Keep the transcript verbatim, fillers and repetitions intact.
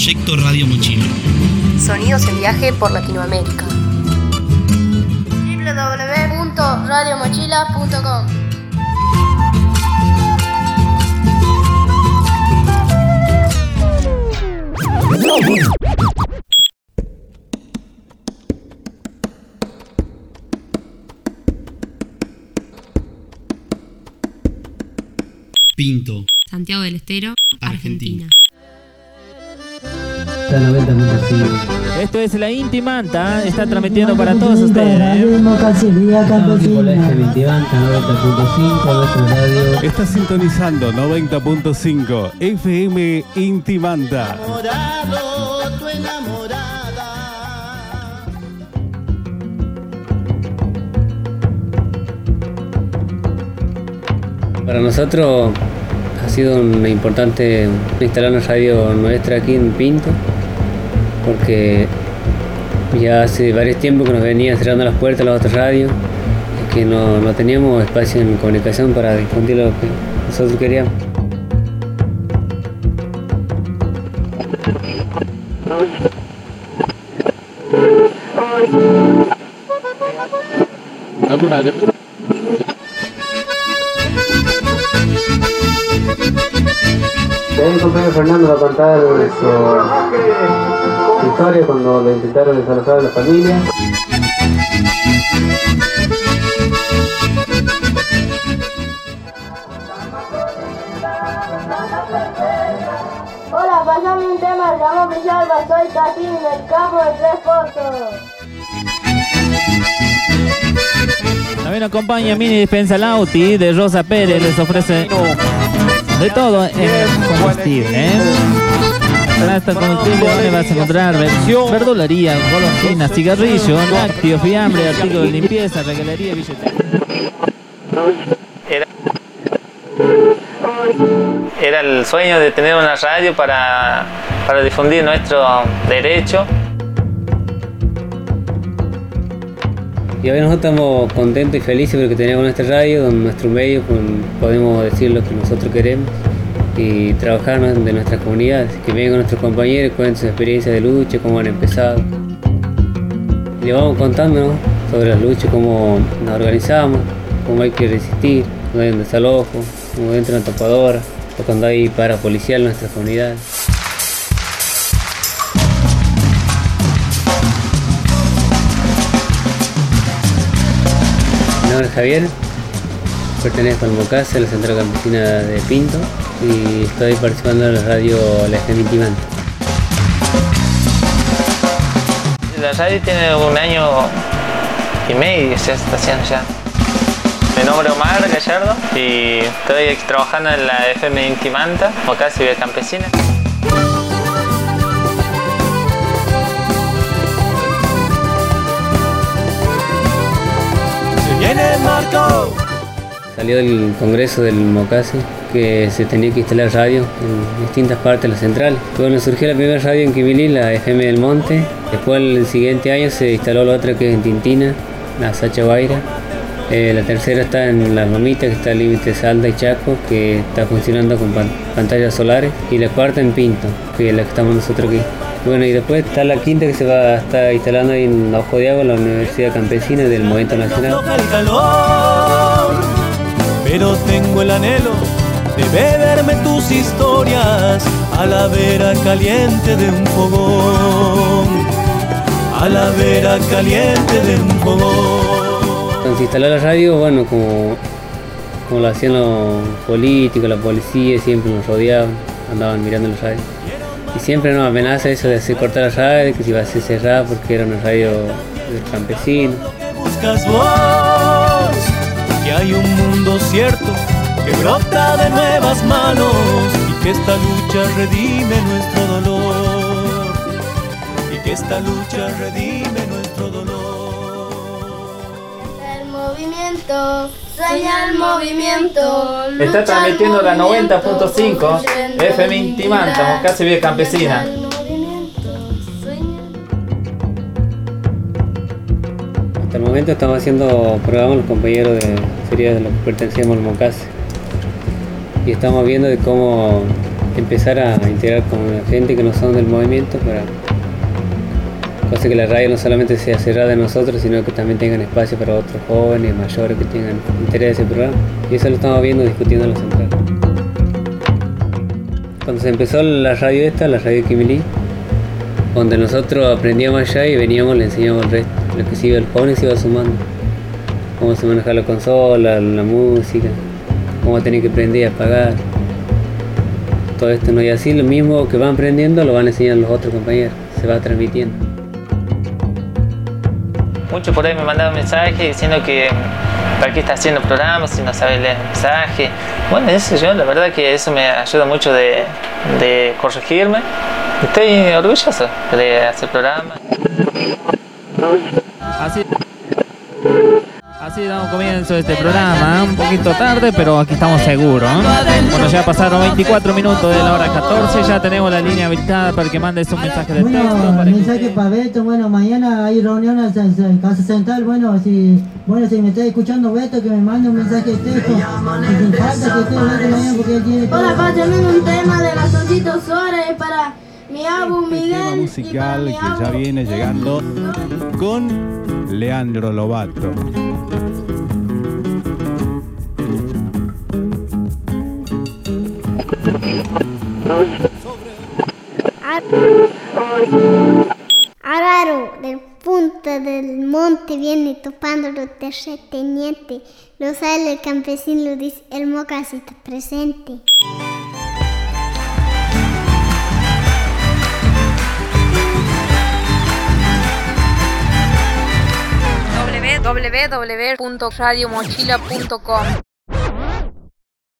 Proyecto Radio Mochila. Sonidos en viaje por Latinoamérica. doble u doble u doble u punto radio mochila punto com. Pinto, Santiago del Estero, Argentina. La noventa punto cinco. Esto es la Intimanta, está transmitiendo para todos ustedes. Estamos tipo la F M Intimanta noventa punto cinco, nuestra radio. Está sintonizando noventa punto cinco F M Intimanta. Enamorado, tu enamorada. Para nosotros ha sido una importante instalar una radio nuestra aquí en Pinto, porque ya hace varios tiempos que nos venían cerrando las puertas a las otras radios, y que no, no teníamos espacio en comunicación para difundir lo que nosotros queríamos. El compañero Fernando va a contar su historia cuando lo intentaron desalojar a la familia. Hola, pasame un tema, se llama Villalba, soy Casín del campo de Tres Pozos. También acompaña Mini Dispensa Lauti de Rosa Pérez, les ofrece de todo en combustible, ¿eh? Hasta combustible donde vas a encontrar verdulería, golosinas, cigarrillos, lácteos, fiambre, artículos de limpieza, regalería, billetera. Era, era el sueño de tener una radio para, para difundir nuestro derecho. Y hoy nosotros estamos contentos y felices porque tenemos nuestra radio, donde nuestro medio podemos decir lo que nosotros queremos y trabajar de nuestras comunidades, que vengan nuestros compañeros, cuenten sus experiencias de lucha, cómo han empezado. Y le vamos contando, ¿no?, sobre las luchas, cómo nos organizamos, cómo hay que resistir, cuando hay un desalojo, cuando entra una topadora, o cuando hay para policial en nuestras comunidades. Mi nombre es Javier, pertenezco al MOCASE, a la Central Campesina de Pinto, y estoy participando en la radio La F M Intimanta. La radio tiene un año y medio, ya está haciendo ya. Mi nombre es Omar Gallardo y estoy trabajando en la F M Intimanta, MOCASE Vida Campesina. Salió del Congreso del MOCASE que se tenía que instalar radio en distintas partes de la central. Bueno, surgió la primera radio en Quibilí, la F M del Monte. Después, el siguiente año, se instaló la otra que es en Tintina, la Sacha Guaira. Eh, la tercera está en La Lomita, que está al límite de Salta y Chaco, que está funcionando con pan- pantallas solares. Y la cuarta en Pinto, que es la que estamos nosotros aquí. Bueno, y después está la quinta que se va a estar instalando ahí en Ojo de Agua, la Universidad Campesina del Movimiento Nacional. Pero tengo el anhelo de beberme tus historias a la vera caliente de un fogón, a la vera caliente de un fogón. Cuando se instaló la radio, bueno, como, como lo hacían los políticos, la policía, siempre nos rodeaban, andaban mirando la radio. Y siempre nos amenaza eso de hacer cortar la radio, que se iba a hacer cerrada porque era una radio del campesino. Buscas vos, que hay un mundo cierto que brota de nuevas manos y que esta lucha redime nuestro dolor, y que esta lucha redime nuestro dolor. El movimiento, sueña el movimiento. Está transmitiendo la noventa punto cinco F M Intimanta, MOCASE Vida Campesina. Hasta el momento estamos haciendo programas los compañeros de series de los que pertenecemos al MOCASE y estamos viendo de cómo empezar a integrar con la gente que no son del movimiento, para cosa que la radio no solamente sea cerrada de nosotros, sino que también tengan espacio para otros jóvenes, mayores que tengan interés en ese programa. Y eso lo estamos viendo, discutiendo en la central. Cuando se empezó la radio esta, la radio Quimilí, donde nosotros aprendíamos allá y veníamos, le enseñamos al resto. Lo que se iba, el joven se iba sumando. Cómo se maneja la consola, la música, cómo tener que aprender a apagar. Todo esto, ¿no? Y así lo mismo que van aprendiendo lo van enseñando los otros compañeros. Se va transmitiendo. Muchos por ahí me mandaban mensajes diciendo que para qué está haciendo programas si no sabe leer el mensaje. Bueno, eso yo, la verdad que eso me ayuda mucho de, de corregirme. Estoy orgulloso de hacer programas. Así, así damos comienzo a este programa, un poquito tarde, pero aquí estamos seguros, ¿eh? Bueno, ya pasaron veinticuatro minutos de la hora catorce, ya tenemos la línea habilitada para que mandes un mensaje de bueno, texto. Para mensaje que... para Beto, bueno, mañana hay reunión en Casa Central, bueno, si bueno si me está escuchando Beto, que me mande un mensaje de texto, y sin falta que esté Beto mañana porque él tiene todo. Hola, para tener un tema de Bastoncito Suárez para mi álbum Este tema Miguel. musical que ya viene llegando con Leandro Lobato. Araro del punto del monte viene topando los terratenientes. Lo sale el campesino, lo dice el Mocas está presente. w w w punto radio mochila punto com